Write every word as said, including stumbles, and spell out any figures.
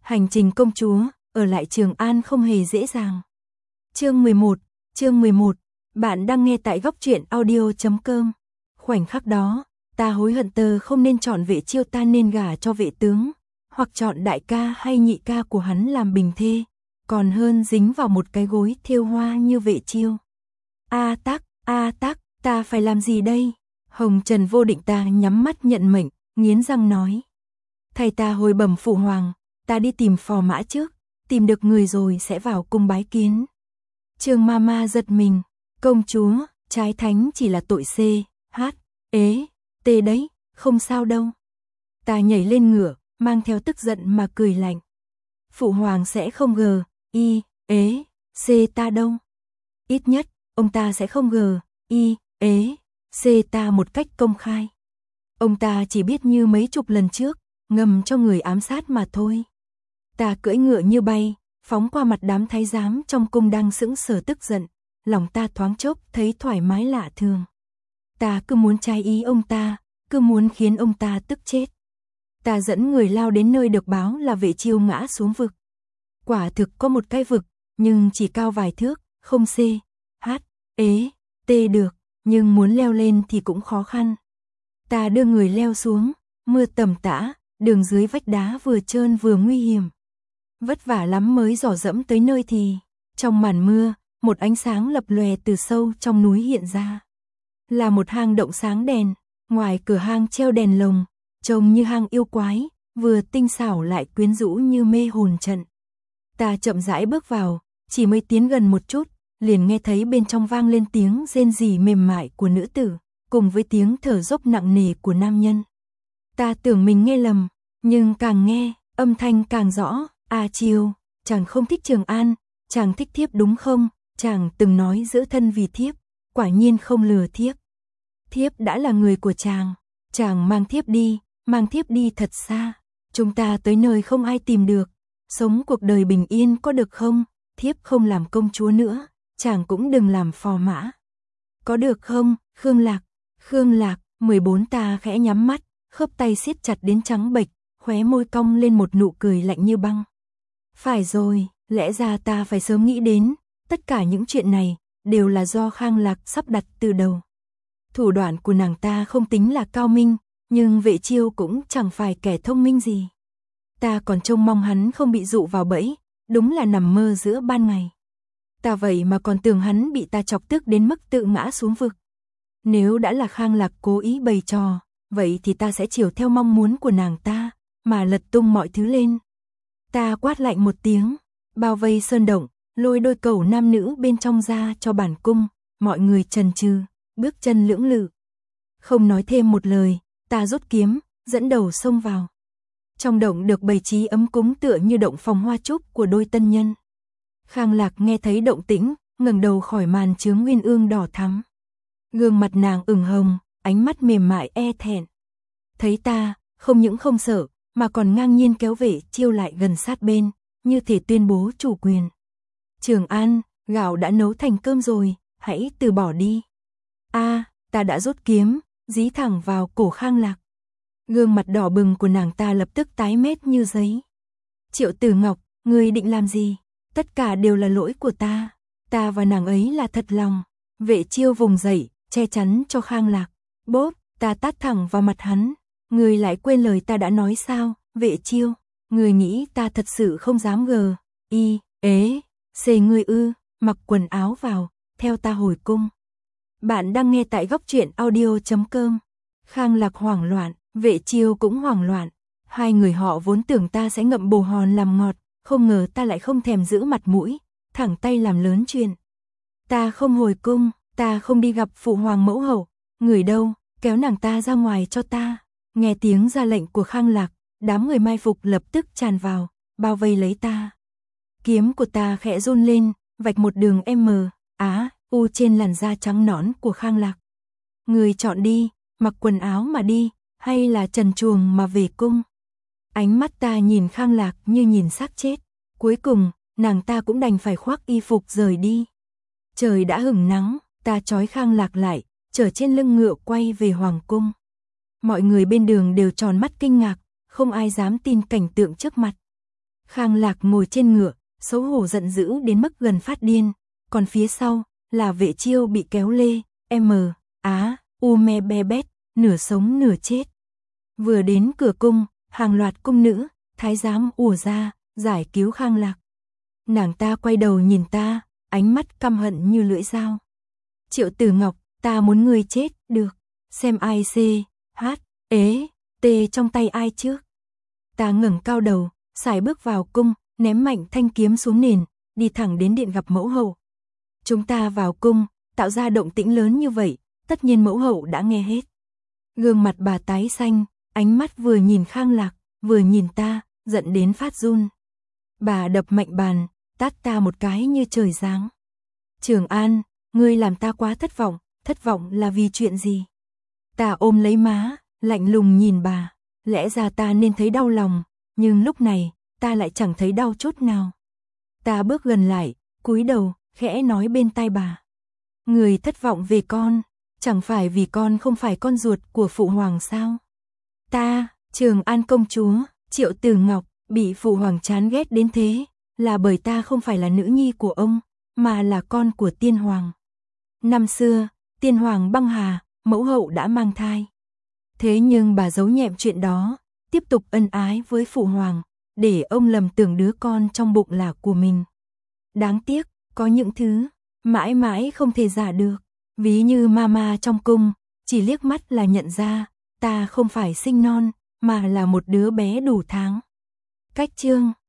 Hành trình công chúa, ở lại Trường An không hề dễ dàng. Chương mười một, chương mười một, bạn đang nghe tại góc truyện audio chấm com. Khoảnh khắc đó, ta hối hận tơ không nên chọn Vệ Chiêu, ta nên gả cho Vệ tướng, hoặc chọn đại ca hay nhị ca của hắn làm bình thê, còn hơn dính vào một cái gối thêu hoa như Vệ Chiêu. A Tắc, A Tắc, ta phải làm gì đây? Hồng Trần Vô Định ta nhắm mắt nhận mệnh, nghiến răng nói. Thầy ta hồi bẩm phụ hoàng, ta đi tìm phò mã trước, tìm được người rồi sẽ vào cung bái kiến. Trương Mama giật mình, công chúa, trái thánh chỉ là tội C, H, ế, T đấy, không sao đâu. Ta nhảy lên ngựa, mang theo tức giận mà cười lạnh. Phụ hoàng sẽ không gờ, I, ế, C ta đâu. Ít nhất, ông ta sẽ không gờ, I, ế, C ta một cách công khai. Ông ta chỉ biết như mấy chục lần trước, ngầm cho người ám sát mà thôi. Ta cưỡi ngựa như bay, phóng qua mặt đám thái giám trong cung đang sững sờ tức giận, lòng ta thoáng chốc thấy thoải mái lạ thường. Ta cứ muốn trái ý ông ta, cứ muốn khiến ông ta tức chết. Ta dẫn người lao đến nơi được báo là Vệ Chiêu ngã xuống vực. Quả thực có một cái vực, nhưng chỉ cao vài thước, không C, H, ế, T được, nhưng muốn leo lên thì cũng khó khăn. Ta đưa người leo xuống, mưa tầm tã, đường dưới vách đá vừa trơn vừa nguy hiểm. Vất vả lắm mới dò dẫm tới nơi thì, trong màn mưa, một ánh sáng lập lòe từ sâu trong núi hiện ra. Là một hang động sáng đèn, ngoài cửa hang treo đèn lồng, trông như hang yêu quái, vừa tinh xảo lại quyến rũ như mê hồn trận. Ta chậm rãi bước vào, chỉ mới tiến gần một chút, liền nghe thấy bên trong vang lên tiếng rên rỉ mềm mại của nữ tử, cùng với tiếng thở dốc nặng nề của nam nhân. Ta tưởng mình nghe lầm, nhưng càng nghe, âm thanh càng rõ. A Chiêu, chàng không thích Trường An, chàng thích thiếp đúng không? Chàng từng nói giữ thân vì thiếp, quả nhiên không lừa thiếp. Thiếp đã là người của chàng, chàng mang thiếp đi, mang thiếp đi thật xa. Chúng ta tới nơi không ai tìm được, sống cuộc đời bình yên có được không? Thiếp không làm công chúa nữa, chàng cũng đừng làm phò mã. Có được không? Khương Lạc, Khương Lạc, mười bốn ta khẽ nhắm mắt, khớp tay siết chặt đến trắng bệch, khóe môi cong lên một nụ cười lạnh như băng. Phải rồi, lẽ ra ta phải sớm nghĩ đến, tất cả những chuyện này đều là do Khang Lạc sắp đặt từ đầu. Thủ đoạn của nàng ta không tính là cao minh, nhưng Vệ Chiêu cũng chẳng phải kẻ thông minh gì. Ta còn trông mong hắn không bị dụ vào bẫy, đúng là nằm mơ giữa ban ngày. Ta vậy mà còn tưởng hắn bị ta chọc tức đến mức tự ngã xuống vực. Nếu đã là Khang Lạc cố ý bày trò, vậy thì ta sẽ chiều theo mong muốn của nàng ta, mà lật tung mọi thứ lên. Ta quát lạnh một tiếng, bao vây sơn động, lôi đôi cẩu nam nữ bên trong ra cho bản cung, mọi người chần chừ, bước chân lưỡng lự. Không nói thêm một lời, ta rút kiếm, dẫn đầu xông vào. Trong động được bày trí ấm cúng tựa như động phòng hoa trúc của đôi tân nhân. Khang Lạc nghe thấy động tĩnh, ngẩng đầu khỏi màn chướng nguyên ương đỏ thắm. Gương mặt nàng ửng hồng, ánh mắt mềm mại e thẹn. Thấy ta, không những không sợ, mà còn ngang nhiên kéo Vệ Chiêu lại gần sát bên, như thể tuyên bố chủ quyền. Trường An, gạo đã nấu thành cơm rồi, hãy từ bỏ đi. A, ta đã rút kiếm, dí thẳng vào cổ Khang Lạc. Gương mặt đỏ bừng của nàng ta lập tức tái mét như giấy. Triệu Tử Ngọc, ngươi định làm gì? Tất cả đều là lỗi của ta, ta và nàng ấy là thật lòng. Vệ Chiêu vùng dậy, che chắn cho Khang Lạc. Bốp, ta tát thẳng vào mặt hắn. Ngươi lại quên lời ta đã nói sao? Vệ Chiêu, ngươi nghĩ ta thật sự không dám gờ, I, ế, C ngươi ư? Mặc quần áo vào, theo ta hồi cung. Bạn đang nghe tại góc truyện audio chấm com. Khang Lạc hoảng loạn, Vệ Chiêu cũng hoảng loạn. Hai người họ vốn tưởng ta sẽ ngậm bồ hòn làm ngọt, không ngờ ta lại không thèm giữ mặt mũi, thẳng tay làm lớn chuyện. Ta không hồi cung, ta không đi gặp phụ hoàng mẫu hậu. Người đâu, kéo nàng ta ra ngoài cho ta. Nghe tiếng ra lệnh của Khang Lạc, đám người mai phục lập tức tràn vào, bao vây lấy ta. Kiếm của ta khẽ run lên, vạch một đường M, Á, U trên làn da trắng nõn của Khang Lạc. Người chọn đi, mặc quần áo mà đi, hay là trần truồng mà về cung. Ánh mắt ta nhìn Khang Lạc như nhìn xác chết. Cuối cùng, nàng ta cũng đành phải khoác y phục rời đi. Trời đã hửng nắng, ta trói Khang Lạc lại, chở trên lưng ngựa quay về hoàng cung. Mọi người bên đường đều tròn mắt kinh ngạc, không ai dám tin cảnh tượng trước mặt. Khang Lạc ngồi trên ngựa, xấu hổ giận dữ đến mức gần phát điên, còn phía sau là Vệ Chiêu bị kéo lê, M, Á, U me be bét, nửa sống nửa chết. Vừa đến cửa cung, hàng loạt cung nữ, thái giám ùa ra, giải cứu Khang Lạc. Nàng ta quay đầu nhìn ta, ánh mắt căm hận như lưỡi dao. Triệu Tử Ngọc, ta muốn ngươi chết, được, xem ai C, H, ế, T trong tay ai trước. Ta ngẩng cao đầu, sải bước vào cung, ném mạnh thanh kiếm xuống nền, đi thẳng đến điện gặp mẫu hậu. Chúng ta vào cung, tạo ra động tĩnh lớn như vậy, tất nhiên mẫu hậu đã nghe hết. Gương mặt bà tái xanh, ánh mắt vừa nhìn Khang Lạc, vừa nhìn ta, giận đến phát run. Bà đập mạnh bàn, tát ta một cái như trời giáng. Trường An, ngươi làm ta quá thất vọng, thất vọng là vì chuyện gì? Ta ôm lấy má, lạnh lùng nhìn bà, lẽ ra ta nên thấy đau lòng, nhưng lúc này, ta lại chẳng thấy đau chút nào. Ta bước gần lại, cúi đầu, khẽ nói bên tai bà. Người thất vọng về con, chẳng phải vì con không phải con ruột của phụ hoàng sao? Ta, Trường An công chúa, Triệu Tử Ngọc, bị phụ hoàng chán ghét đến thế, là bởi ta không phải là nữ nhi của ông, mà là con của tiên hoàng. Năm xưa, tiên hoàng băng hà, mẫu hậu đã mang thai. Thế nhưng bà giấu nhẹm chuyện đó, tiếp tục ân ái với phụ hoàng, để ông lầm tưởng đứa con trong bụng là của mình. Đáng tiếc, có những thứ mãi mãi không thể giả được, ví như mama trong cung, chỉ liếc mắt là nhận ra, ta không phải sinh non, mà là một đứa bé đủ tháng. Cách chương